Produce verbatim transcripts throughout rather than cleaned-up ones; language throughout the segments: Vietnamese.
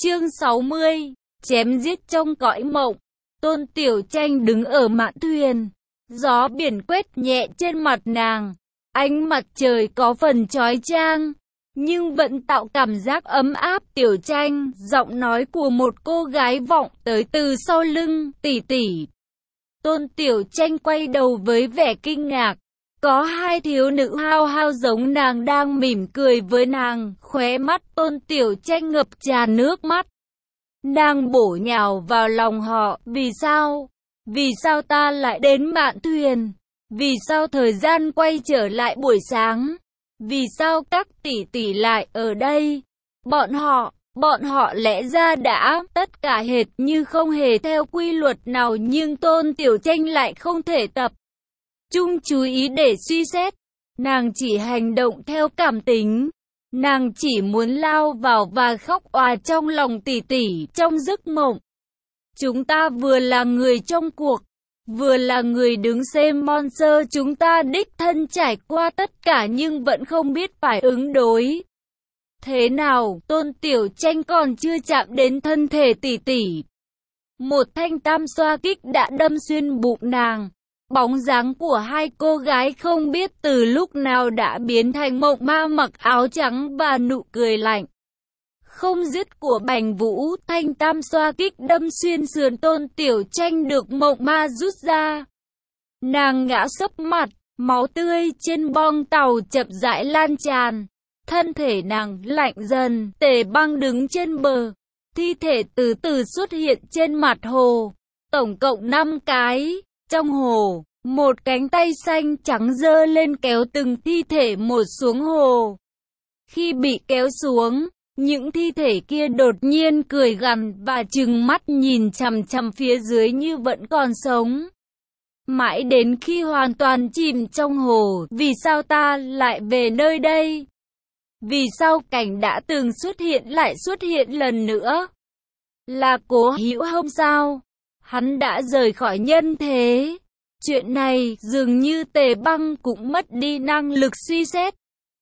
Chương sáu mươi, chém giết trong cõi mộng. Tôn Tiểu Tranh đứng ở mạn thuyền, gió biển quét nhẹ trên mặt nàng, ánh mặt trời có phần chói chang, nhưng vẫn tạo cảm giác ấm áp. Tiểu Tranh, giọng nói của một cô gái vọng tới từ sau lưng, tỷ tỷ. Tôn Tiểu Tranh quay đầu với vẻ kinh ngạc. Có hai thiếu nữ hao hao giống nàng đang mỉm cười với nàng, khóe mắt Tôn Tiểu Tranh ngập tràn nước mắt. Nàng bổ nhào vào lòng họ, vì sao? Vì sao ta lại đến mạn thuyền? Vì sao thời gian quay trở lại buổi sáng? Vì sao các tỷ tỷ lại ở đây? Bọn họ, bọn họ lẽ ra đã, tất cả hệt như không hề theo quy luật nào, nhưng Tôn Tiểu Tranh lại không thể tập trung chú ý để suy xét. Nàng chỉ hành động theo cảm tính. Nàng chỉ muốn lao vào và khóc òa trong lòng tỷ tỷ trong giấc mộng. Chúng ta vừa là người trong cuộc, vừa là người đứng xem monster, chúng ta đích thân trải qua tất cả nhưng vẫn không biết phải ứng đối thế nào. Tôn Tiểu Tranh còn chưa chạm đến thân thể tỷ tỷ, một thanh tam xoa kích đã đâm xuyên bụng nàng. Bóng dáng của hai cô gái không biết từ lúc nào đã biến thành mộng ma mặc áo trắng và nụ cười lạnh không dứt của Bành Vũ. Thanh tam xoa kích đâm xuyên sườn Tôn Tiểu Tranh được mộng ma rút ra. Nàng ngã sấp mặt, máu tươi trên bong tàu chậm rãi lan tràn. Thân thể nàng lạnh dần. Tề Băng đứng trên bờ, thi thể từ từ xuất hiện trên mặt hồ, tổng cộng năm cái. Trong hồ, một cánh tay xanh trắng giơ lên kéo từng thi thể một xuống hồ. Khi bị kéo xuống, những thi thể kia đột nhiên cười gằn và trừng mắt nhìn chằm chằm phía dưới như vẫn còn sống. Mãi đến khi hoàn toàn chìm trong hồ, vì sao ta lại về nơi đây? Vì sao cảnh đã từng xuất hiện lại xuất hiện lần nữa? Là Cố Hữu Hồng sao? Hắn đã rời khỏi nhân thế. Chuyện này dường như Tề Băng cũng mất đi năng lực suy xét.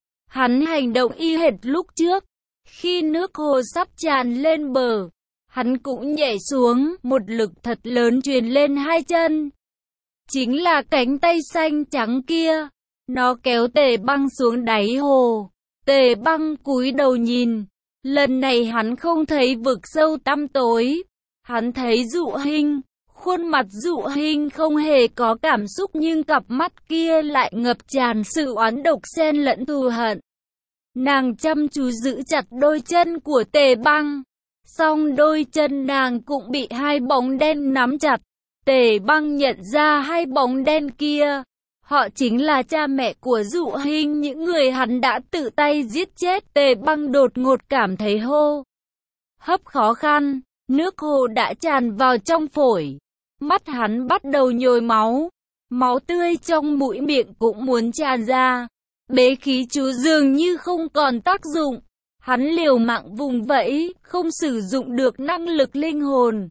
Hắn hành động y hệt lúc trước. Khi nước hồ sắp tràn lên bờ, hắn cũng nhảy xuống, một lực thật lớn truyền lên hai chân. Chính là cánh tay xanh trắng kia. Nó kéo Tề Băng xuống đáy hồ. Tề Băng cúi đầu nhìn. Lần này hắn không thấy vực sâu tăm tối. Hắn thấy Dụ Hinh. Khuôn mặt Dụ Hinh không hề có cảm xúc nhưng cặp mắt kia lại ngập tràn sự oán độc xen lẫn thù hận. Nàng chăm chú giữ chặt đôi chân của Tề Băng, song đôi chân nàng cũng bị hai bóng đen nắm chặt. Tề Băng nhận ra hai bóng đen kia, họ chính là cha mẹ của Dụ Hinh, những người hắn đã tự tay giết chết. Tề Băng đột ngột cảm thấy hô hấp khó khăn, nước hồ đã tràn vào trong phổi. Mắt hắn bắt đầu nhồi máu, máu tươi trong mũi miệng cũng muốn tràn ra. Bế khí chú dường như không còn tác dụng. Hắn liều mạng vùng vẫy, không sử dụng được năng lực linh hồn.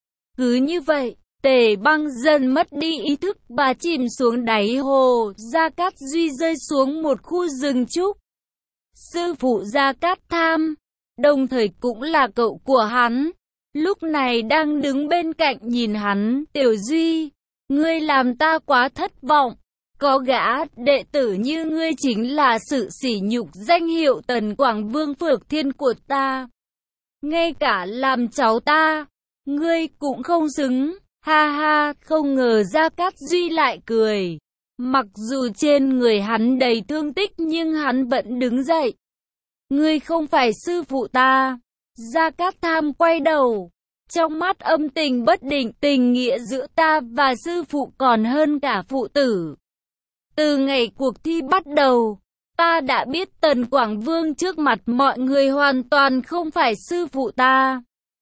Cứ như vậy, Tề Băng dần mất đi ý thức và chìm xuống đáy hồ. Gia Cát Duy rơi xuống một khu rừng trúc. Sư phụ Gia Cát Tham, đồng thời cũng là cậu của hắn, lúc này đang đứng bên cạnh nhìn hắn. Tiểu Duy, ngươi làm ta quá thất vọng. Có gã đệ tử như ngươi chính là sự sỉ nhục danh hiệu Tần Quảng Vương Phược Thiên của ta. Ngay cả làm cháu ta, ngươi cũng không xứng. Ha ha, không ngờ Gia Cát Duy lại cười. Mặc dù trên người hắn đầy thương tích nhưng hắn vẫn đứng dậy. Ngươi không phải sư phụ ta. Gia Cát Tham quay đầu, trong mắt âm tình bất định. Tình nghĩa giữa ta và sư phụ còn hơn cả phụ tử. Từ ngày cuộc thi bắt đầu, ta đã biết Tần Quảng Vương trước mặt mọi người hoàn toàn không phải sư phụ ta.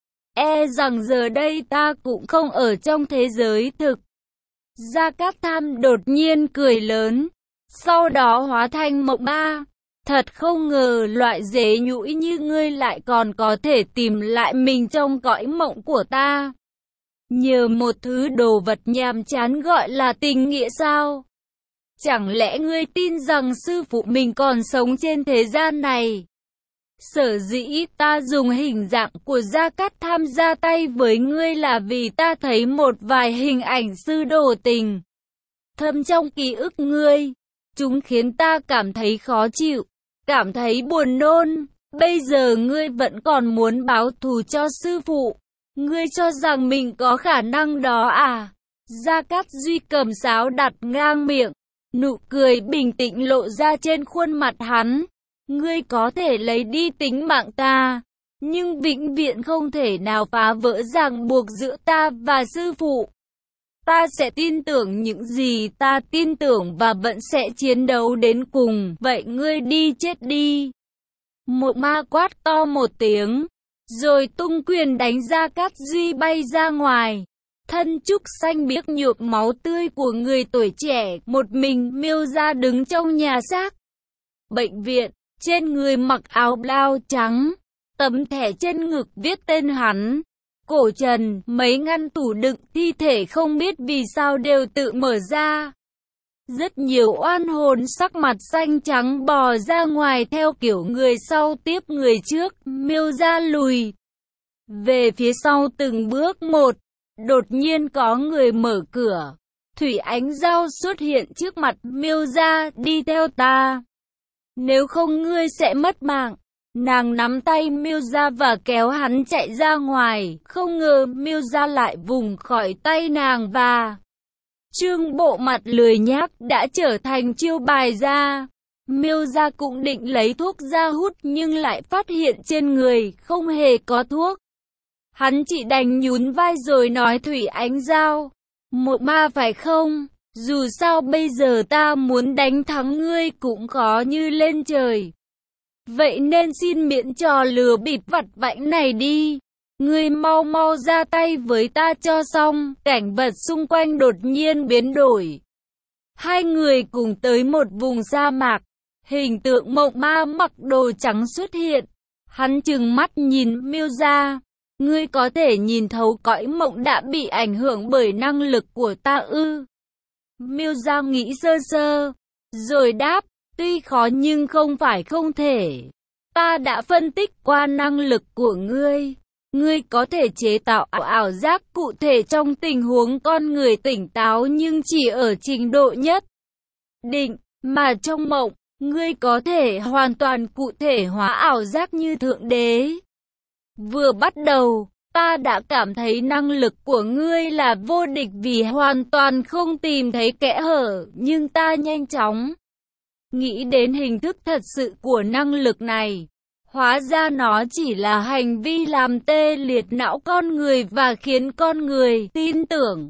E rằng giờ đây ta cũng không ở trong thế giới thực. Gia Cát Tham đột nhiên cười lớn, sau đó hóa thành mộng ma. Thật không ngờ loại dế nhũi như ngươi lại còn có thể tìm lại mình trong cõi mộng của ta. Nhờ một thứ đồ vật nhàm chán gọi là tình nghĩa sao? Chẳng lẽ ngươi tin rằng sư phụ mình còn sống trên thế gian này? Sở dĩ ta dùng hình dạng của Gia Cát tham gia tay với ngươi là vì ta thấy một vài hình ảnh sư đồ tình thâm trong ký ức ngươi. Chúng khiến ta cảm thấy khó chịu, cảm thấy buồn nôn. Bây giờ ngươi vẫn còn muốn báo thù cho sư phụ. Ngươi cho rằng mình có khả năng đó à? Gia Cát Duy cầm sáo đặt ngang miệng. Nụ cười bình tĩnh lộ ra trên khuôn mặt hắn. Ngươi có thể lấy đi tính mạng ta, nhưng vĩnh viễn không thể nào phá vỡ ràng buộc giữa ta và sư phụ. Ta sẽ tin tưởng những gì ta tin tưởng và vẫn sẽ chiến đấu đến cùng. Vậy ngươi đi chết đi. Mộc Ma quát to một tiếng, rồi tung quyền đánh Gia Cát Duy bay ra ngoài. Thân trúc xanh biếc nhuộm máu tươi của người tuổi trẻ, một mình Miêu Gia đứng trong nhà xác bệnh viện, trên người mặc áo blau trắng, tấm thẻ trên ngực viết tên hắn. Cổ trần, mấy ngăn tủ đựng thi thể không biết vì sao đều tự mở ra. Rất nhiều oan hồn sắc mặt xanh trắng bò ra ngoài theo kiểu người sau tiếp người trước. Miêu Gia lùi về phía sau từng bước một. Đột nhiên có người mở cửa. Thủy Ánh Giao xuất hiện trước mặt Miêu Gia, đi theo ta. Nếu không ngươi sẽ mất mạng. Nàng nắm tay Miêu Gia và kéo hắn chạy ra ngoài. Không ngờ Miêu Gia lại vùng khỏi tay nàng và trương bộ mặt lười nhác đã trở thành chiêu bài ra. Miêu Gia cũng định lấy thuốc ra hút nhưng lại phát hiện trên người không hề có thuốc. Hắn chỉ đành nhún vai rồi nói Thủy Ánh Giao, Mộc Ma phải không? Dù sao bây giờ ta muốn đánh thắng ngươi cũng khó như lên trời. Vậy nên xin miễn trò lừa bịp vặt vãnh này đi. Ngươi mau mau ra tay với ta cho xong. Cảnh vật xung quanh đột nhiên biến đổi. Hai người cùng tới một vùng sa mạc. Hình tượng Mộc Ma mặc đồ trắng xuất hiện. Hắn trừng mắt nhìn Miêu Gia. Ngươi có thể nhìn thấu cõi mộng đã bị ảnh hưởng bởi năng lực của ta ư? Miêu Gia nghĩ sơ sơ, rồi đáp, tuy khó nhưng không phải không thể. Ta đã phân tích qua năng lực của ngươi. Ngươi có thể chế tạo ảo giác cụ thể trong tình huống con người tỉnh táo nhưng chỉ ở trình độ nhất định, mà trong mộng, ngươi có thể hoàn toàn cụ thể hóa ảo giác như Thượng Đế. Vừa bắt đầu, ta đã cảm thấy năng lực của ngươi là vô địch vì hoàn toàn không tìm thấy kẽ hở, nhưng ta nhanh chóng nghĩ đến hình thức thật sự của năng lực này. Hóa ra nó chỉ là hành vi làm tê liệt não con người và khiến con người tin tưởng.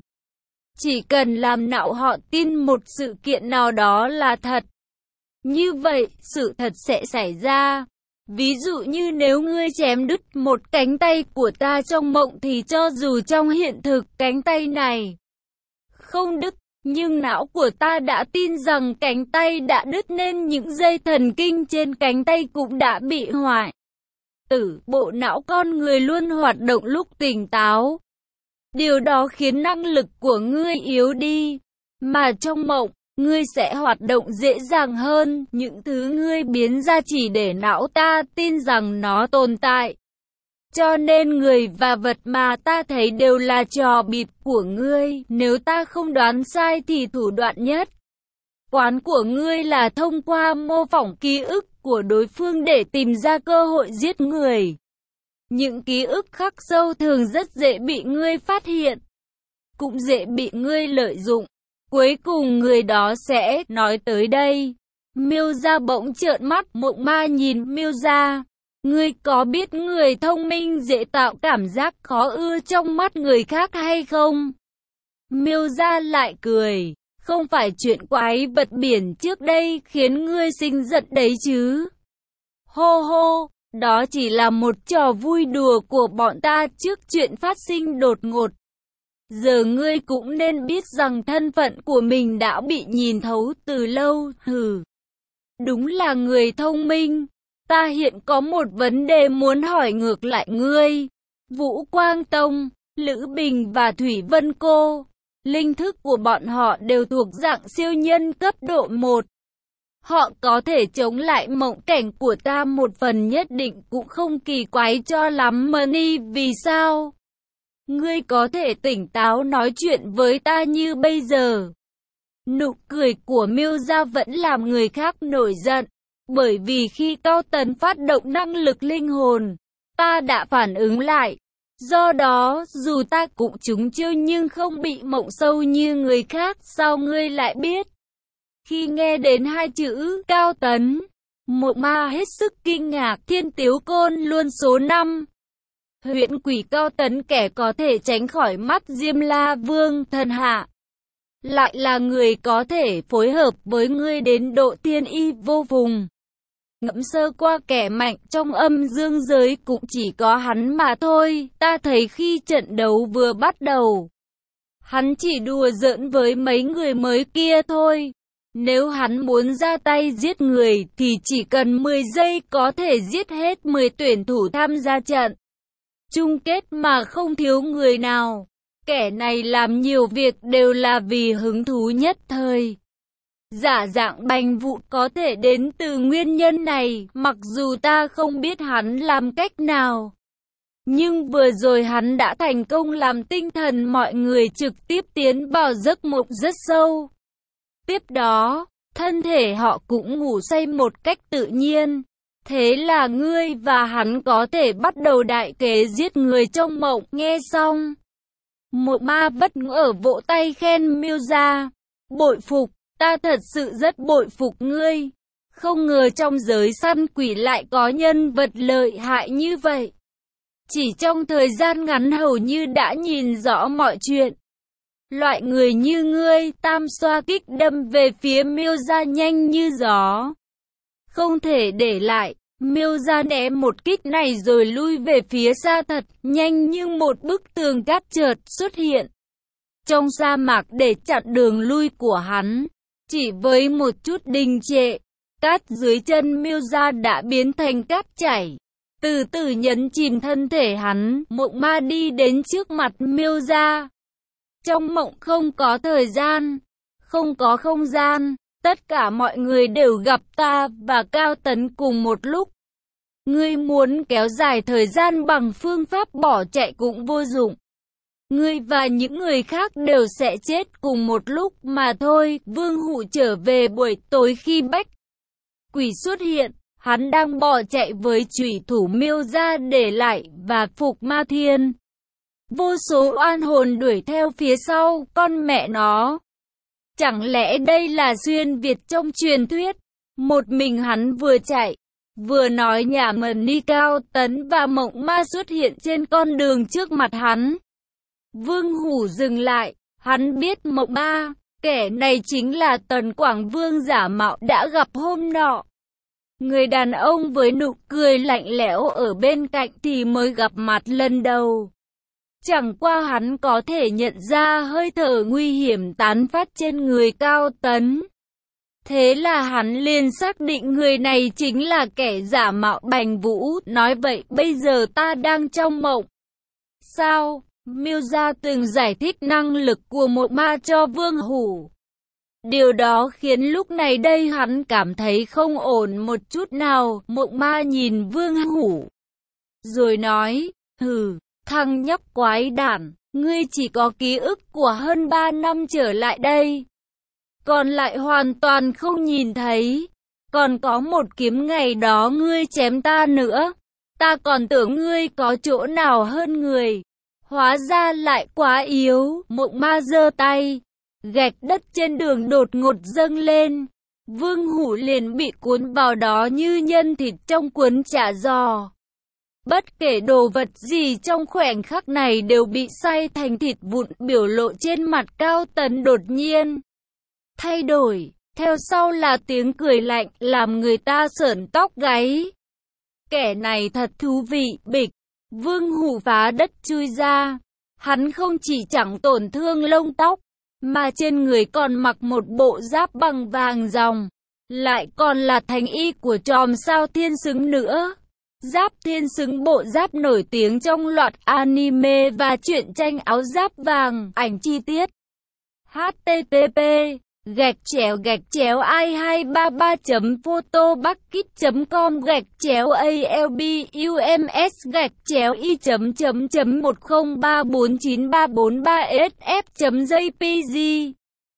Chỉ cần làm não họ tin một sự kiện nào đó là thật, như vậy sự thật sẽ xảy ra. Ví dụ như nếu ngươi chém đứt một cánh tay của ta trong mộng thì cho dù trong hiện thực cánh tay này không đứt, nhưng não của ta đã tin rằng cánh tay đã đứt nên những dây thần kinh trên cánh tay cũng đã bị hoại tử. Bộ não con người luôn hoạt động lúc tỉnh táo. Điều đó khiến năng lực của ngươi yếu đi, mà trong mộng, ngươi sẽ hoạt động dễ dàng hơn. Những thứ ngươi biến ra chỉ để não ta tin rằng nó tồn tại. Cho nên người và vật mà ta thấy đều là trò bịp của ngươi. Nếu ta không đoán sai thì thủ đoạn nhất quán của ngươi là thông qua mô phỏng ký ức của đối phương để tìm ra cơ hội giết người. Những ký ức khắc sâu thường rất dễ bị ngươi phát hiện, cũng dễ bị ngươi lợi dụng. Cuối cùng người đó sẽ nói tới đây. Miêu Gia bỗng trợn mắt. Mộc Ma nhìn Miêu Gia. Ngươi có biết người thông minh dễ tạo cảm giác khó ưa trong mắt người khác hay không? Miêu Gia lại cười. Không phải chuyện quái vật biển trước đây khiến ngươi sinh giận đấy chứ? Hô hô, đó chỉ là một trò vui đùa của bọn ta trước chuyện phát sinh đột ngột. Giờ ngươi cũng nên biết rằng thân phận của mình đã bị nhìn thấu từ lâu. Hừ, đúng là người thông minh. Ta hiện có một vấn đề muốn hỏi ngược lại ngươi. Vũ Quang Tông, Lữ Bình và Thủy Vân Cô, linh thức của bọn họ đều thuộc dạng siêu nhân cấp độ một. Họ có thể chống lại mộng cảnh của ta một phần nhất định cũng không kỳ quái cho lắm Money. Vì sao? Ngươi có thể tỉnh táo nói chuyện với ta như bây giờ. Nụ cười của Miuza vẫn làm người khác nổi giận. Bởi vì khi Cao Tấn phát động năng lực linh hồn, ta đã phản ứng lại. Do đó, dù ta cũng trúng chiêu nhưng không bị mộng sâu như người khác. Sao ngươi lại biết? Khi nghe đến hai chữ Cao Tấn, Mộng Ma hết sức kinh ngạc. Thiên Tiếu Côn luôn số năm. Huyễn quỷ Cao Tấn, kẻ có thể tránh khỏi mắt Diêm La Vương thần hạ, lại là người có thể phối hợp với ngươi đến độ thiên y vô phùng. Ngẫm sơ qua kẻ mạnh trong âm dương giới cũng chỉ có hắn mà thôi. Ta thấy khi trận đấu vừa bắt đầu, hắn chỉ đùa giỡn với mấy người mới kia thôi. Nếu hắn muốn ra tay giết người thì chỉ cần mười giây có thể giết hết mười tuyển thủ tham gia trận chung kết mà không thiếu người nào. Kẻ này làm nhiều việc đều là vì hứng thú nhất thời. Giả dạng bành vụn có thể đến từ nguyên nhân này, mặc dù ta không biết hắn làm cách nào. Nhưng vừa rồi hắn đã thành công làm tinh thần mọi người trực tiếp tiến vào giấc mộng rất sâu. Tiếp đó, thân thể họ cũng ngủ say một cách tự nhiên. Thế là ngươi và hắn có thể bắt đầu đại kế giết người trong mộng. Nghe xong, Mộng Ma bất ngờ vỗ tay khen Miuza. Bội phục, ta thật sự rất bội phục ngươi. Không ngờ trong giới săn quỷ lại có nhân vật lợi hại như vậy. Chỉ trong thời gian ngắn hầu như đã nhìn rõ mọi chuyện. Loại người như ngươi, tam xoa kích đâm về phía Miuza nhanh như gió. Không thể để lại, Miuza né một kích này rồi lui về phía xa thật nhanh, như một bức tường cát chợt xuất hiện trong sa mạc để chặn đường lui của hắn. Chỉ với một chút đình trệ, cát dưới chân Miuza đã biến thành cát chảy, từ từ nhấn chìm thân thể hắn. Mộng Ma đi đến trước mặt Miuza. Trong mộng không có thời gian, không có không gian, tất cả mọi người đều gặp ta và Cao Tấn cùng một lúc. Ngươi muốn kéo dài thời gian bằng phương pháp bỏ chạy cũng vô dụng. Ngươi và những người khác đều sẽ chết cùng một lúc mà thôi. Vương Hụ trở về buổi tối khi Bách Quỷ xuất hiện, hắn đang bỏ chạy với chủy thủ Miuza để lại và Phục Ma Thiên. Vô số oan hồn đuổi theo phía sau. Con mẹ nó, chẳng lẽ đây là xuyên Việt trong truyền thuyết? Một mình hắn vừa chạy, vừa nói nhà mần ni. Cao Tấn và Mộng Ma xuất hiện trên con đường trước mặt hắn. Vương Hủ dừng lại, hắn biết Mộng Ma, kẻ này chính là Tần Quảng Vương giả mạo đã gặp hôm nọ. Người đàn ông với nụ cười lạnh lẽo ở bên cạnh thì mới gặp mặt lần đầu. Chẳng qua hắn có thể nhận ra hơi thở nguy hiểm tán phát trên người Cao Tấn. Thế là hắn liền xác định người này chính là kẻ giả mạo Bành Vũ. Nói vậy bây giờ ta đang trong mộng. Sao? Miuza từng giải thích năng lực của Mộng Ma cho Vương Hủ. Điều đó khiến lúc này đây hắn cảm thấy không ổn một chút nào. Mộng Ma nhìn Vương Hủ, rồi nói, hừ, thằng nhóc quái đản, ngươi chỉ có ký ức của hơn ba năm trở lại đây. Còn lại hoàn toàn không nhìn thấy. Còn có một kiếm ngày đó ngươi chém ta nữa. Ta còn tưởng ngươi có chỗ nào hơn người. Hóa ra lại quá yếu. Mộng Ma giơ tay, gạch đất trên đường đột ngột dâng lên. Vương Hủ liền bị cuốn vào đó như nhân thịt trong cuốn chả giò. Bất kể đồ vật gì trong khoảnh khắc này đều bị xay thành thịt vụn. Biểu lộ trên mặt Cao Tấn đột nhiên thay đổi, theo sau là tiếng cười lạnh làm người ta sởn tóc gáy. Kẻ này thật thú vị. Bịch, Vương Hủ phá đất chui ra. Hắn không chỉ chẳng tổn thương lông tóc, mà trên người còn mặc một bộ giáp bằng vàng ròng, lại còn là thành y của chòm sao Thiên Xứng nữa. Giáp Thiên Xứng, bộ giáp nổi tiếng trong loạt anime và truyện tranh Áo Giáp Vàng. Ảnh chi tiết H T T P gạch chéo gạch chéo i hai ba ba chấm photobucket chấm com gạch chéo albums gạch chéo i chấm chấm chấm một không ba bốn chín ba bốn ba sf chấm jpg.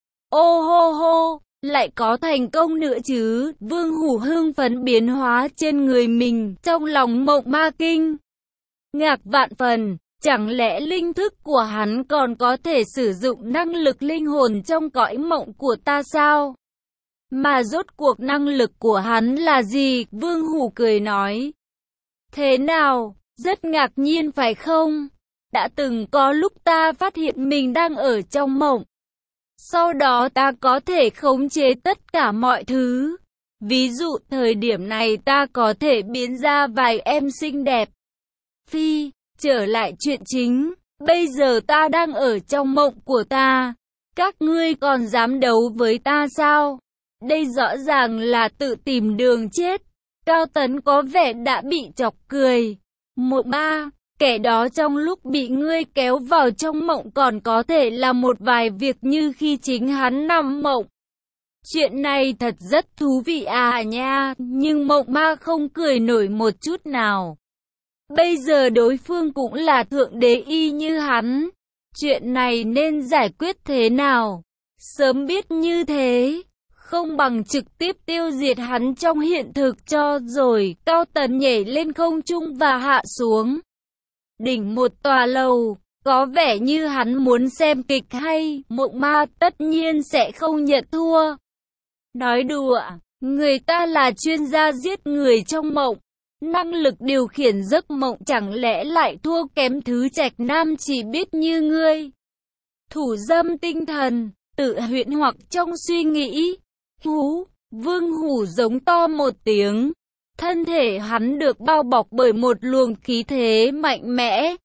Ô hô hô, lại có thành công nữa chứ? Vương Hủ hưng phấn biến hóa trên người mình, trong lòng Mộng Ma kinh ngạc vạn phần. Chẳng lẽ linh thức của hắn còn có thể sử dụng năng lực linh hồn trong cõi mộng của ta sao? Mà rốt cuộc năng lực của hắn là gì? Vương Hủ cười nói. Thế nào? Rất ngạc nhiên phải không? Đã từng có lúc ta phát hiện mình đang ở trong mộng. Sau đó ta có thể khống chế tất cả mọi thứ. Ví dụ thời điểm này ta có thể biến ra vài em xinh đẹp. Phi, trở lại chuyện chính, bây giờ ta đang ở trong mộng của ta. Các ngươi còn dám đấu với ta sao? Đây rõ ràng là tự tìm đường chết. Cao Tấn có vẻ đã bị chọc cười. Mộng Ma, kẻ đó trong lúc bị ngươi kéo vào trong mộng còn có thể làm một vài việc như khi chính hắn nằm mộng. Chuyện này thật rất thú vị à nha, nhưng Mộng Ma không cười nổi một chút nào. Bây giờ đối phương cũng là thượng đế y như hắn. Chuyện này nên giải quyết thế nào? Sớm biết như thế, không bằng trực tiếp tiêu diệt hắn trong hiện thực cho rồi. Cao Tấn nhảy lên không trung và hạ xuống đỉnh một tòa lầu. Có vẻ như hắn muốn xem kịch hay. Mộng Ma tất nhiên sẽ không nhận thua. Nói đùa, người ta là chuyên gia giết người trong mộng. Năng lực điều khiển giấc mộng chẳng lẽ lại thua kém thứ Trạch Nam chỉ biết như ngươi. Thủ dâm tinh thần, tự huyễn hoặc trong suy nghĩ. Hú, Vương Hủ giống to một tiếng. Thân thể hắn được bao bọc bởi một luồng khí thế mạnh mẽ.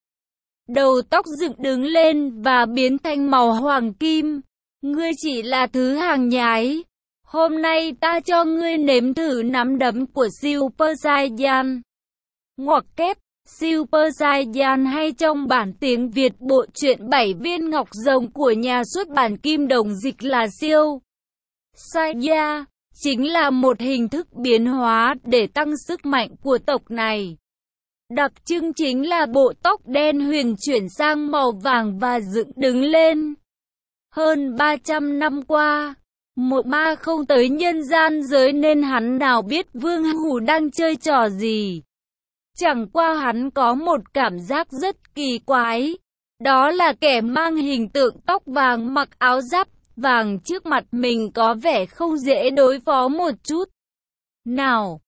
Đầu tóc dựng đứng lên và biến thành màu hoàng kim. Ngươi chỉ là thứ hàng nhái. Hôm nay ta cho ngươi nếm thử nắm đấm của Super Saiyan. Ngoặc kép, Super Saiyan hay trong bản tiếng Việt bộ truyện bảy viên ngọc rồng của nhà xuất bản Kim Đồng dịch là siêu Saiyan, chính là một hình thức biến hóa để tăng sức mạnh của tộc này. Đặc trưng chính là bộ tóc đen huyền chuyển sang màu vàng và dựng đứng lên. Hơn ba trăm năm qua, Mộng Ma không tới nhân gian giới nên hắn nào biết Vương Hủ đang chơi trò gì. Chẳng qua hắn có một cảm giác rất kỳ quái. Đó là kẻ mang hình tượng tóc vàng mặc áo giáp vàng trước mặt mình có vẻ không dễ đối phó một chút nào.